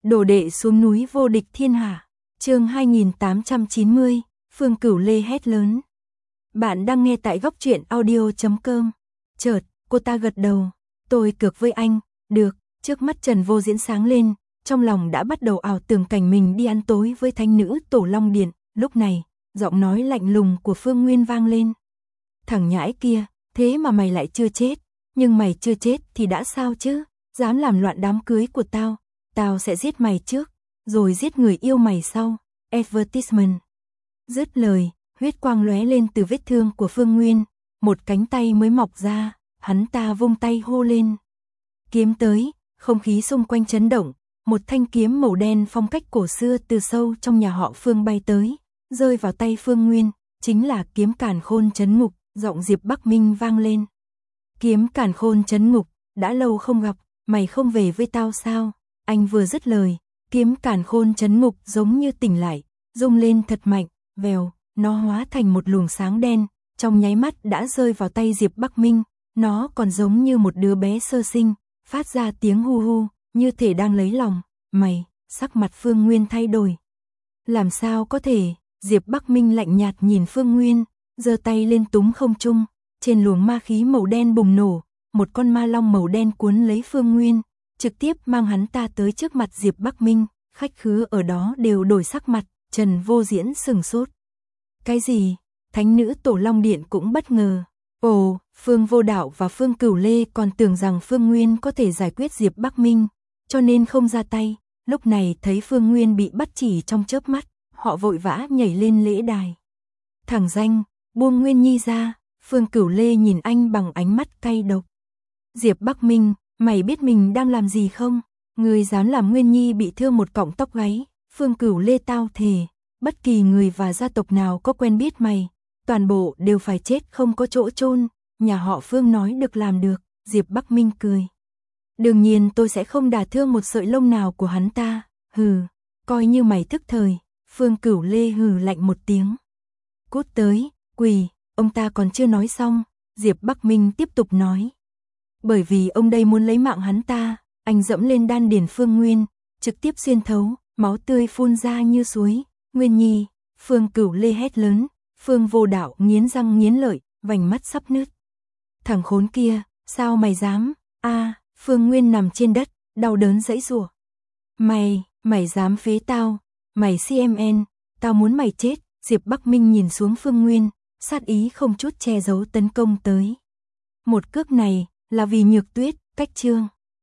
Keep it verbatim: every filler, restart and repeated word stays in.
Đồ đệ xuống núi vô địch thiên hạ. Chương hai nghìn tám trăm chín mươi, Phương Cửu Lê hét lớn. Bạn đang nghe tại góc truyện audio chấm com. Chợt, cô ta gật đầu. Tôi cược với anh. Được. Trước mắt Trần Vô Diễn sáng lên, trong lòng đã bắt đầu ảo tưởng cảnh mình đi ăn tối với thánh nữ Tổ Long Điện. Lúc này, giọng nói lạnh lùng của Phương Nguyên vang lên. Thằng nhãi kia, thế mà mày lại chưa chết. Nhưng mày chưa chết thì đã sao chứ? Dám làm loạn đám cưới của tao, tao sẽ giết mày trước, rồi giết người yêu mày sau. Advertisement. Dứt lời, huyết quang lóe lên từ vết thương của Phương Nguyên, một cánh tay mới mọc ra, hắn ta vung tay hô lên. Kiếm tới, không khí xung quanh chấn động, một thanh kiếm màu đen phong cách cổ xưa từ sâu trong nhà họ Phương bay tới, rơi vào tay Phương Nguyên, chính là kiếm Càn Khôn Trấn Ngục, giọng Diệp Bắc Minh vang lên. Kiếm Càn Khôn Trấn Ngục, đã lâu không gặp, mày không về với tao sao? Anh vừa dứt lời, kiếm Càn Khôn Trấn Ngục giống như tỉnh lại, rung lên thật mạnh, vèo, nó hóa thành một luồng sáng đen, trong nháy mắt đã rơi vào tay Diệp Bắc Minh, nó còn giống như một đứa bé sơ sinh, phát ra tiếng hu hu, như thể đang lấy lòng. Mày, sắc mặt Phương Nguyên thay đổi. Làm sao có thể? Diệp Bắc Minh lạnh nhạt nhìn Phương Nguyên, giơ tay lên túm không trung, trên luồng ma khí màu đen bùng nổ, một con ma long màu đen cuốn lấy Phương Nguyên, trực tiếp mang hắn ta tới trước mặt Diệp Bắc Minh. Khách khứa ở đó đều đổi sắc mặt, Trần Vô Diễn sừng sốt. Cái gì? Thánh nữ Tổ Long Điện cũng bất ngờ. Ồ, Phương Vô Đạo và Phương Cửu Lê còn tưởng rằng Phương Nguyên có thể giải quyết Diệp Bắc Minh, cho nên không ra tay. Lúc này thấy Phương Nguyên bị bắt chỉ trong chớp mắt, họ vội vã nhảy lên lễ đài. Thằng danh, buông Nguyên Nhi ra. Phương Cửu Lê nhìn anh bằng ánh mắt cay độc. Diệp Bắc Minh, mày biết mình đang làm gì không? Ngươi dám làm Nguyên Nhi bị thương một cọng tóc gáy. Phương Cửu Lê tao thề, bất kỳ người và gia tộc nào có quen biết mày, toàn bộ đều phải chết không có chỗ chôn. Nhà họ Phương nói được làm được. Diệp Bắc Minh cười. Đương nhiên tôi sẽ không đả thương một sợi lông nào của hắn ta. Hừ, coi như mày thức thời. Phương Cửu Lê hừ lạnh một tiếng. Cút tới, quỳ. Ông ta còn chưa nói xong, Diệp Bắc Minh tiếp tục nói. Bởi vì ông đây muốn lấy mạng hắn ta, anh dẫm lên đan điền Phương Nguyên, trực tiếp xuyên thấu, máu tươi phun ra như suối. Nguyên Nhi, Phương Cửu Lê hét lớn, Phương Vô Đạo nghiến răng nghiến lợi, vành mắt sắp nứt. Thằng khốn kia, sao mày dám? A, Phương Nguyên nằm trên đất, đau đớn giãy giụa. Mày, mày dám phế tao, mày xê em en, tao muốn mày chết. Diệp Bắc Minh nhìn xuống Phương Nguyên, sát ý không chút che giấu tấn công tới. Một cước này là vì Nhược Tuyết. Cách chương